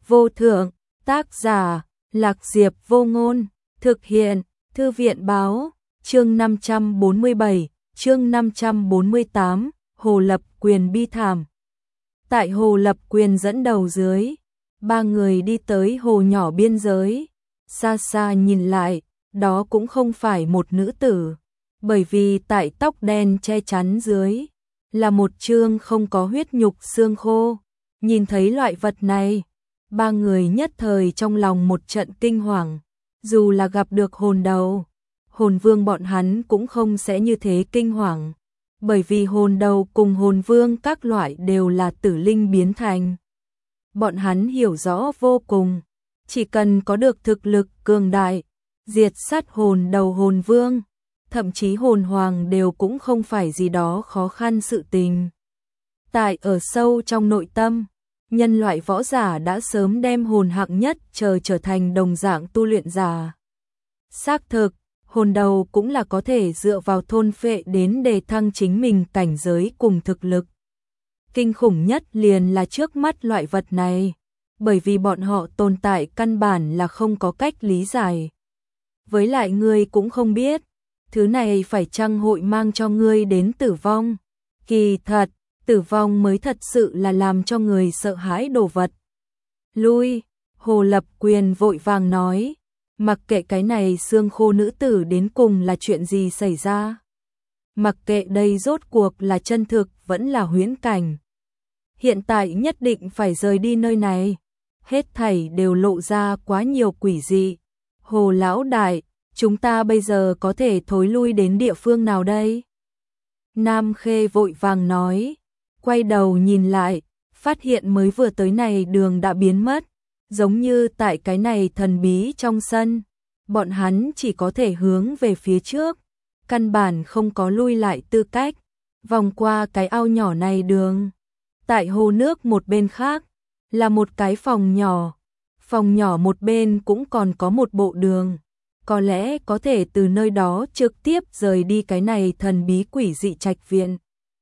vô thượng, tác giả, Lạc Diệp Vô Ngôn, thực hiện, Thư viện báo, chương 547, chương 548, Hồ Lập Quyền bi thảm. Tại Hồ Lập Quyền dẫn đầu dưới, ba người đi tới hồ nhỏ biên giới, xa xa nhìn lại, đó cũng không phải một nữ tử, bởi vì tại tóc đen che chắn dưới, là một trương không có huyết nhục xương khô. Nhìn thấy loại vật này, ba người nhất thời trong lòng một trận kinh hoàng, dù là gặp được hồn đầu, hồn vương bọn hắn cũng không sẽ như thế kinh hoàng, bởi vì hồn đầu cùng hồn vương các loại đều là tử linh biến thành. Bọn hắn hiểu rõ vô cùng, chỉ cần có được thực lực cường đại, diệt sát hồn đầu hồn vương, thậm chí hồn hoàng đều cũng không phải gì đó khó khăn sự tình. Tại ở sâu trong nội tâm, nhân loại võ giả đã sớm đem hồn hạng nhất trở thành đồng dạng tu luyện giả. Xác thực, hồn đầu cũng là có thể dựa vào thôn phệ đến đề thăng chính mình cảnh giới cùng thực lực. Kinh khủng nhất liền là trước mắt loại vật này, bởi vì bọn họ tồn tại căn bản là không có cách lý giải. Với lại ngươi cũng không biết, thứ này phải chăng hội mang cho ngươi đến tử vong. Kỳ thật, tử vong mới thật sự là làm cho người sợ hãi đồ vật. Lui, Hồ Lập Quyền vội vàng nói, mặc kệ cái này xương khô nữ tử đến cùng là chuyện gì xảy ra. Mặc kệ đây rốt cuộc là chân thực vẫn là huyễn cảnh. Hiện tại nhất định phải rời đi nơi này. Hết thảy đều lộ ra quá nhiều quỷ dị. Hồ lão đại, chúng ta bây giờ có thể thối lui đến địa phương nào đây? Nam Khê vội vàng nói, quay đầu nhìn lại, phát hiện mới vừa tới này đường đã biến mất, giống như tại cái này thần bí trong sân, bọn hắn chỉ có thể hướng về phía trước, căn bản không có lui lại tư cách, vòng qua cái ao nhỏ này đường. Tại hồ nước một bên khác, là một cái phòng nhỏ một bên cũng còn có một bộ đường, có lẽ có thể từ nơi đó trực tiếp rời đi cái này thần bí quỷ dị trạch viện.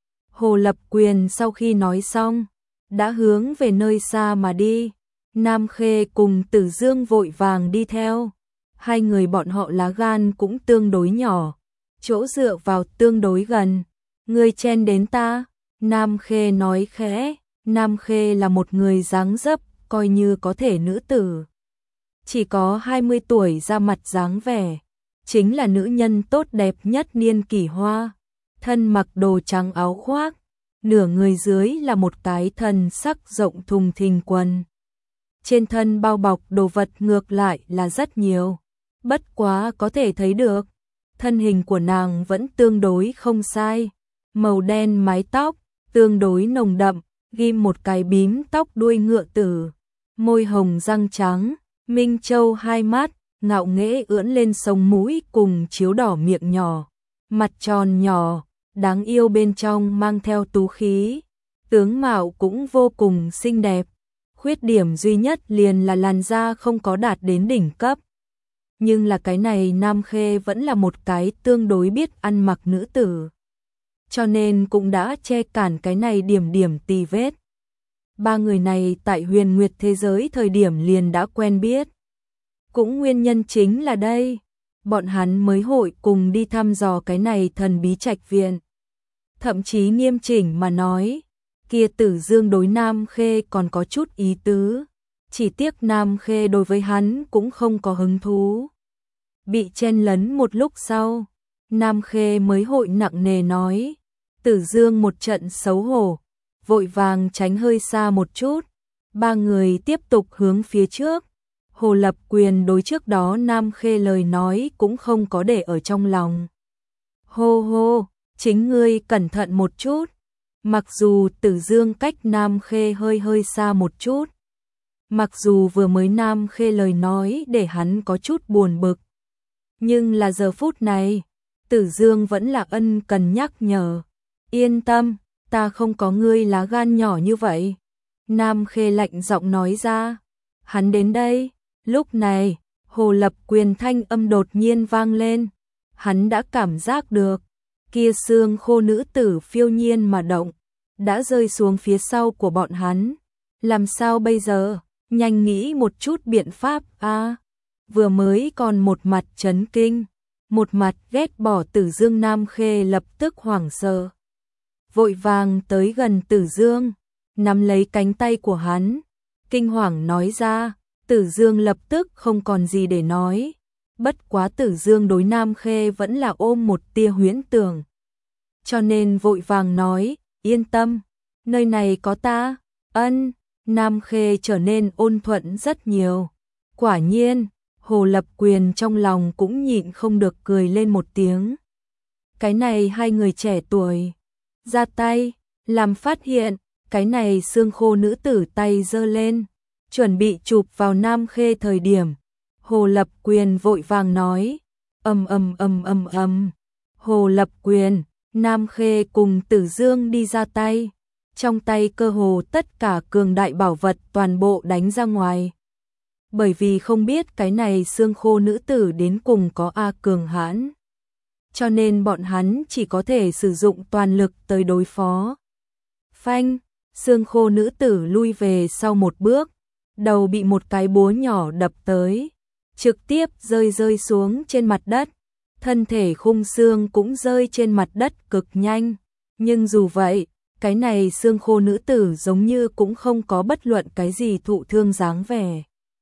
Hồ Lập Quyền sau khi nói xong, đã hướng về nơi xa mà đi. Nam Khê cùng Tử Dương vội vàng đi theo. Hai người bọn họ lá gan cũng tương đối nhỏ, chỗ dựa vào tương đối gần. Ngươi chen đến ta, Nam Khê nói khẽ. Nam Khê là một người dáng dấp, coi như có thể nữ tử. Chỉ có 20 tuổi ra mặt dáng vẻ, chính là nữ nhân tốt đẹp nhất niên kỷ hoa. Thân mặc đồ trắng áo khoác, nửa người dưới là một cái thần sắc rộng thùng thình quần. Trên thân bao bọc đồ vật ngược lại là rất nhiều, bất quá có thể thấy được, thân hình của nàng vẫn tương đối không sai, màu đen mái tóc, tương đối nồng đậm, ghim một cái bím tóc đuôi ngựa tử, môi hồng răng trắng, minh châu hai mắt, ngạo nghễ ưỡn lên sống mũi cùng chiếu đỏ miệng nhỏ, mặt tròn nhỏ, đáng yêu bên trong mang theo tú khí, tướng mạo cũng vô cùng xinh đẹp. Khuyết điểm duy nhất liền là làn da không có đạt đến đỉnh cấp. Nhưng là cái này Nam Khê vẫn là một cái tương đối biết ăn mặc nữ tử. Cho nên cũng đã che cản cái này điểm tì vết. Ba người này tại Huyền Nguyệt thế giới thời điểm liền đã quen biết. Cũng nguyên nhân chính là đây, bọn hắn mới hội cùng đi thăm dò cái này thần bí trạch viện. Thậm chí nghiêm chỉnh mà nói, kia Tử Dương đối Nam Khê còn có chút ý tứ, chỉ tiếc Nam Khê đối với hắn cũng không có hứng thú. Bị chen lấn một lúc sau, Nam Khê mới hội nặng nề nói, Tử Dương một trận xấu hổ, vội vàng tránh hơi xa một chút. Ba người tiếp tục hướng phía trước. Hồ Lập Quyền đối trước đó Nam Khê lời nói cũng không có để ở trong lòng. Hô hô, chính ngươi cẩn thận một chút. Mặc dù Tử Dương cách Nam Khê hơi xa một chút, mặc dù vừa mới Nam Khê lời nói để hắn có chút buồn bực, nhưng là giờ phút này, Tử Dương vẫn là ân cần nhắc nhở. Yên tâm, ta không có ngươi lá gan nhỏ như vậy. Nam Khê lạnh giọng nói ra. Hắn đến đây, lúc này, Hồ Lập Quyền thanh âm đột nhiên vang lên. Hắn đã cảm giác được, kia xương khô nữ tử phiêu nhiên mà động, đã rơi xuống phía sau của bọn hắn. Làm sao bây giờ? nhanh nghĩ một chút biện pháp a. Vừa mới còn một mặt chấn kinh, một mặt ghét bỏ Tử Dương, Nam Khê lập tức hoảng sợ. Vội vàng tới gần Tử Dương, nắm lấy cánh tay của hắn, kinh hoàng nói ra. Tử Dương lập tức không còn gì để nói, bất quá Tử Dương đối Nam Khê vẫn là ôm một tia huyễn tưởng. Cho nên vội vàng nói, yên tâm, nơi này có ta. Ân. Nam Khê trở nên ôn thuận rất nhiều. Quả nhiên, Hồ Lập Quyền trong lòng cũng nhịn không được cười lên một tiếng. Cái này hai người trẻ tuổi ra tay làm phát hiện, cái này xương khô nữ tử tay giơ lên, chuẩn bị chụp vào Nam Khê thời điểm, Hồ Lập Quyền vội vàng nói, Hồ Lập Quyền, Nam Khê cùng Tử Dương đi ra tay, trong tay cơ hồ tất cả cường đại bảo vật toàn bộ đánh ra ngoài. Bởi vì không biết cái này xương khô nữ tử đến cùng có cường hãn, cho nên bọn hắn chỉ có thể sử dụng toàn lực tới đối phó. Phanh, xương khô nữ tử lui về sau một bước, đầu bị một cái búa nhỏ đập tới, trực tiếp rơi xuống trên mặt đất, thân thể khung xương cũng rơi trên mặt đất cực nhanh, nhưng dù vậy, cái này xương khô nữ tử giống như cũng không có bất luận cái gì thụ thương dáng vẻ.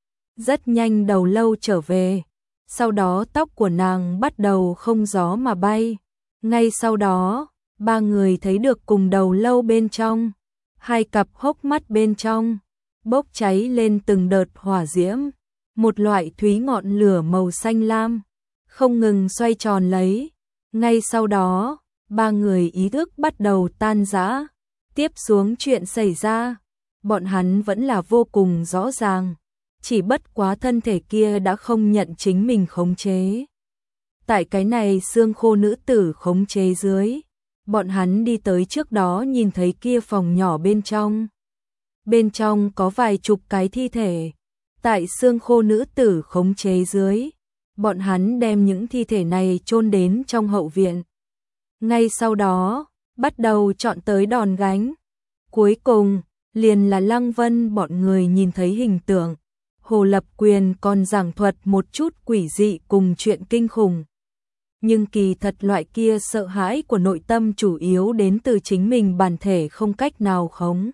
Rất nhanh đầu lâu trở về, sau đó tóc của nàng bắt đầu không gió mà bay. Ngay sau đó, ba người thấy được cùng đầu lâu bên trong, hai cặp hốc mắt bên trong, bốc cháy lên từng đợt hỏa diễm, một loại thúy ngọn lửa màu xanh lam, không ngừng xoay tròn lấy. Ngay sau đó, ba người ý thức bắt đầu tan rã. Tiếp xuống chuyện xảy ra, bọn hắn vẫn là vô cùng rõ ràng. Chỉ bất quá thân thể kia đã không nhận chính mình khống chế. Tại cái này xương khô nữ tử khống chế dưới, bọn hắn đi tới trước đó nhìn thấy kia phòng nhỏ bên trong. Bên trong có vài chục cái thi thể. Tại xương khô nữ tử khống chế dưới, bọn hắn đem những thi thể này chôn đến trong hậu viện. Ngay sau đó, bắt đầu chọn tới đòn gánh. Cuối cùng, liền là Lăng Vân bọn người nhìn thấy hình tượng. Hồ Lập Quyền còn giảng thuật một chút quỷ dị cùng chuyện kinh khủng. Nhưng kỳ thật loại kia sợ hãi của nội tâm chủ yếu đến từ chính mình bản thể không cách nào khống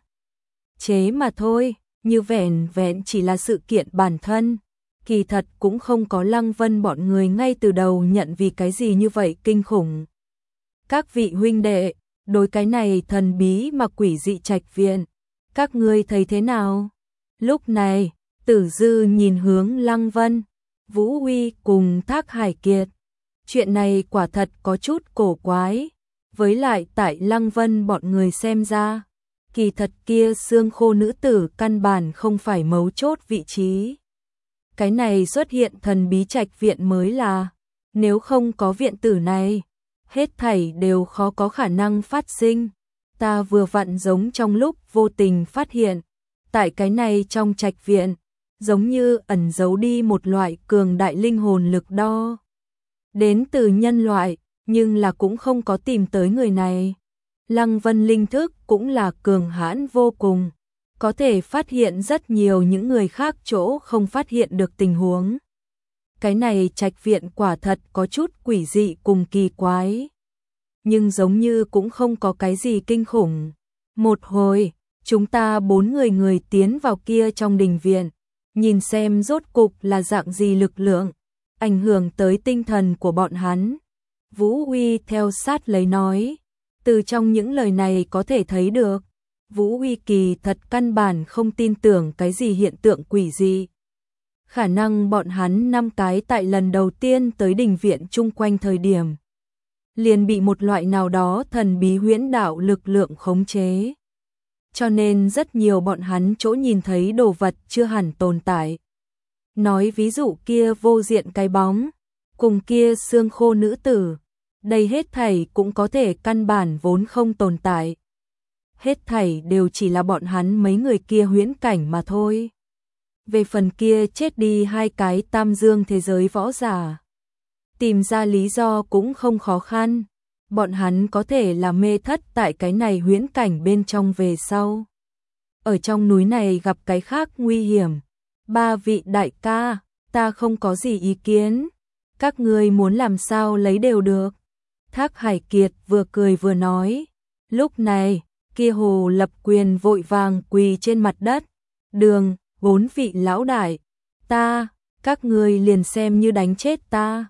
chế mà thôi, như vẻn vẹn chỉ là sự kiện bản thân. Kỳ thật cũng không có Lăng Vân bọn người ngay từ đầu nhận vì cái gì như vậy kinh khủng. Các vị huynh đệ, đối cái này thần bí mà quỷ dị trạch viện, các ngươi thấy thế nào? Lúc này, Tử Dư nhìn hướng Lăng Vân, Vũ Huy cùng Thác Hải Kiệt. Chuyện này quả thật có chút cổ quái, với lại tại Lăng Vân bọn người xem ra, kỳ thật kia xương khô nữ tử căn bản không phải mấu chốt vị trí. Cái này xuất hiện thần bí trạch viện mới là, nếu không có viện tử này, hết thảy đều khó có khả năng phát sinh. Ta vừa vặn giống trong lúc vô tình phát hiện, tại cái này trong trạch viện, giống như ẩn giấu đi một loại cường đại linh hồn lực đo. Đến từ nhân loại, nhưng là cũng không có tìm tới người này. Lăng Vân linh thức cũng là cường hãn vô cùng, có thể phát hiện rất nhiều những người khác chỗ không phát hiện được tình huống. Cái này trạch viện quả thật có chút quỷ dị cùng kỳ quái. Nhưng giống như cũng không có cái gì kinh khủng. Một hồi, chúng ta 4 người tiến vào kia trong đình viện, nhìn xem rốt cục là dạng gì lực lượng, ảnh hưởng tới tinh thần của bọn hắn. Vũ Huy theo sát lấy nói, từ trong những lời này có thể thấy được, Vũ Huy kỳ thật căn bản không tin tưởng cái gì hiện tượng quỷ dị. Khả năng bọn hắn 5 cái tại lần đầu tiên tới đình viện chung quanh thời điểm, liền bị một loại nào đó thần bí huyễn đạo lực lượng khống chế. Cho nên rất nhiều bọn hắn chỗ nhìn thấy đồ vật chưa hẳn tồn tại. Nói ví dụ kia vô diện cái bóng, cùng kia xương khô nữ tử, đây hết thảy cũng có thể căn bản vốn không tồn tại. Hết thảy đều chỉ là bọn hắn mấy người kia huyễn cảnh mà thôi. Về phần kia chết đi 2 cái tam dương thế giới võ giả, tìm ra lý do cũng không khó khăn. Bọn hắn có thể là mê thất tại cái này huyễn cảnh bên trong về sau. ở trong núi này gặp cái khác nguy hiểm. Ba vị đại ca, ta không có gì ý kiến, các ngươi muốn làm sao lấy đều được. Thác Hải Kiệt vừa cười vừa nói. Lúc này, kia Hồ Lập Quyền vội vàng quỳ trên mặt đất. Đường, 4 vị lão đại, các ngươi liền xem như đánh chết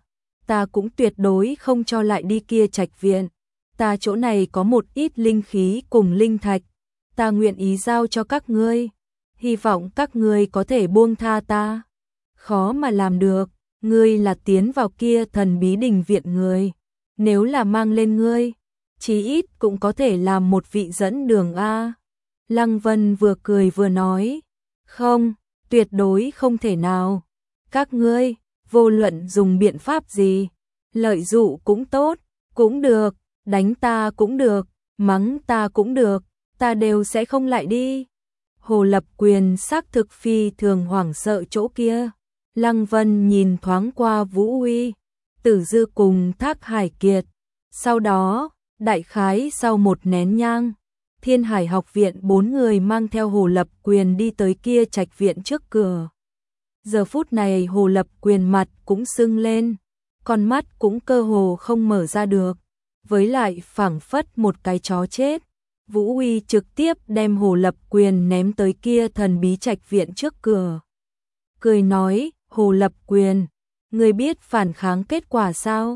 ta cũng tuyệt đối không cho lại đi kia trạch viện. Ta chỗ này có một ít linh khí cùng linh thạch, ta nguyện ý giao cho các ngươi, hy vọng các ngươi có thể buông tha ta. Khó mà làm được, ngươi là tiến vào kia thần bí đình viện người, nếu là mang lên ngươi, chí ít cũng có thể làm một vị dẫn đường a. Lăng Vân vừa cười vừa nói, không, tuyệt đối không thể nào. Các ngươi, vô luận dùng biện pháp gì, lợi dụ cũng tốt, cũng được, đánh ta cũng được, mắng ta cũng được, ta đều sẽ không lại đi. Hồ Lập Quyền xác thực phi thường hoảng sợ chỗ kia. Lăng Vân nhìn thoáng qua Vũ Uy, Tử Dư cùng Thác Hải Kiệt. Sau đó, đại khái sau một nén nhang, Thiên Hải học viện 4 người mang theo Hồ Lập Quyền đi tới kia trạch viện trước cửa. Giờ phút này Hồ Lập Quyền mặt cũng sưng lên, con mắt cũng cơ hồ không mở ra được, với lại phảng phất một cái chó chết. Vũ Uy trực tiếp đem Hồ Lập Quyền ném tới kia thần bí trạch viện trước cửa. Cười nói, Hồ Lập Quyền, ngươi biết phản kháng kết quả sao?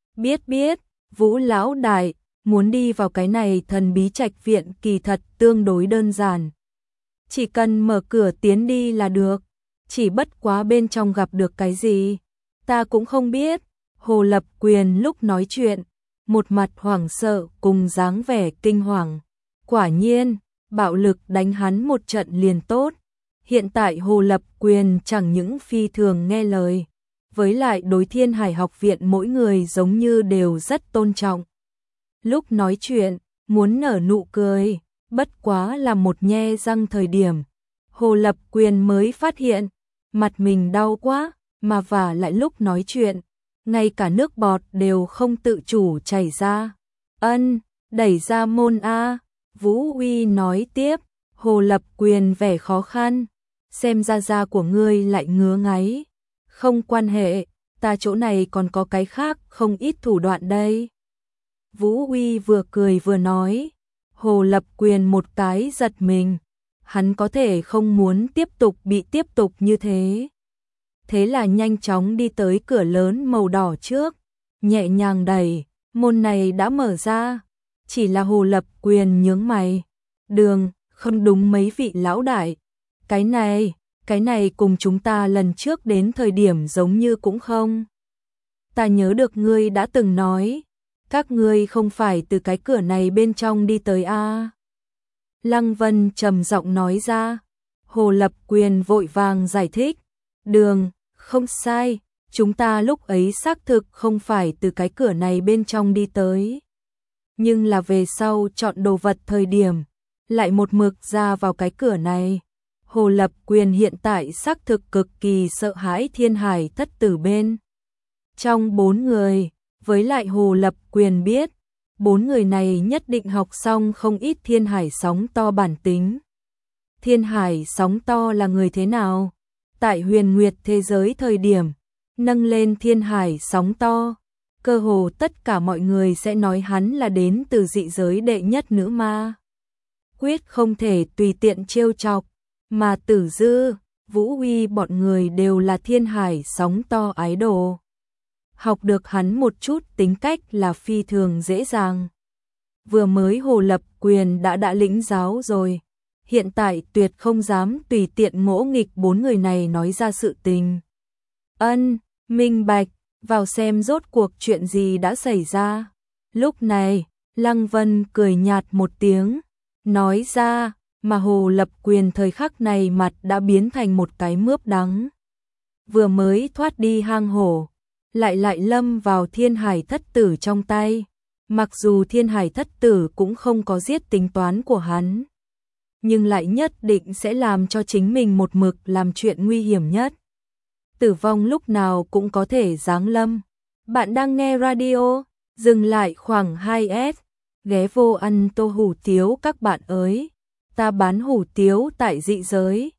Biết, Vũ lão đại, muốn đi vào cái này thần bí trạch viện kỳ thật tương đối đơn giản. Chỉ cần mở cửa tiến đi là được, chỉ bất quá bên trong gặp được cái gì, ta cũng không biết. Hồ Lập Quyền lúc nói chuyện, một mặt hoảng sợ cùng dáng vẻ kinh hoàng. Quả nhiên, bạo lực đánh hắn một trận liền tốt. Hiện tại Hồ Lập Quyền chẳng những phi thường nghe lời, với lại đối Thiên Hải học viện mỗi người giống như đều rất tôn trọng. Lúc nói chuyện, muốn nở nụ cười, bất quá là một nhe răng thời điểm. Hồ Lập Quyền mới phát hiện, mặt mình đau quá, mà vả lại lúc nói chuyện, ngay cả nước bọt đều không tự chủ chảy ra. Đẩy ra môn a. Vũ Uy nói tiếp. Hồ Lập Quyền vẻ khó khăn, xem ra da của ngươi lại ngứa ngáy. Không quan hệ, ta chỗ này còn có cái khác không ít thủ đoạn đây. Vũ Uy vừa cười vừa nói. Hồ Lập Quyền một cái giật mình, hắn có thể không muốn tiếp tục như thế. Thế là nhanh chóng đi tới cửa lớn màu đỏ trước, nhẹ nhàng đẩy, môn này đã mở ra. Chỉ là Hồ Lập Quyền nhướng mày. Đường, không đúng mấy vị lão đại. Cái này cùng chúng ta lần trước đến thời điểm giống như cũng không. Ta nhớ được ngươi đã từng nói, các ngươi không phải từ cái cửa này bên trong đi tới a. Lăng Vân trầm giọng nói ra. Hồ Lập Quyền vội vàng giải thích. Đường, không sai, chúng ta lúc ấy xác thực không phải từ cái cửa này bên trong đi tới. Nhưng là về sau chọn đồ vật thời điểm, lại một mực ra vào cái cửa này. Hồ Lập Quyền hiện tại xác thực cực kỳ sợ hãi Thiên Hải thất tử bên trong 4 người, với lại Hồ Lập Quyền biết, 4 người này nhất định học xong không ít Thiên Hải sóng to bản tính. Thiên Hải sóng to là người thế nào? Tại Huyền Nguyệt thế giới thời điểm, nâng lên Thiên Hải sóng to, cơ hồ tất cả mọi người sẽ nói hắn là đến từ dị giới đệ nhất nữ ma. Quyết không thể tùy tiện trêu chọc, mà Tử Dư, Vũ Uy bọn người đều là Thiên Hải sóng to ái đồ. Học được hắn một chút tính cách là phi thường dễ dàng. Vừa mới Hồ Lập Quyền đã lĩnh giáo rồi, hiện tại tuyệt không dám tùy tiện ngỗ nghịch 4 người này nói ra sự tình. Minh bạch, vào xem rốt cuộc chuyện gì đã xảy ra. Lúc này, Lăng Vân cười nhạt một tiếng, nói ra, mà Hồ Lập Quyền thời khắc này mặt đã biến thành một cái mướp đắng. Vừa mới thoát đi hang hổ, lại lâm vào Thiên Hải thất tử trong tay. Mặc dù Thiên Hải thất tử cũng không có giết tính toán của hắn, nhưng lại nhất định sẽ làm cho chính mình một mực làm chuyện nguy hiểm nhất. Tử vong lúc nào cũng có thể giáng lâm. Bạn đang nghe radio, dừng lại khoảng 2S, ghé vô ăn tô hủ tiếu các bạn ơi. ta bán hủ tiếu tại dị giới.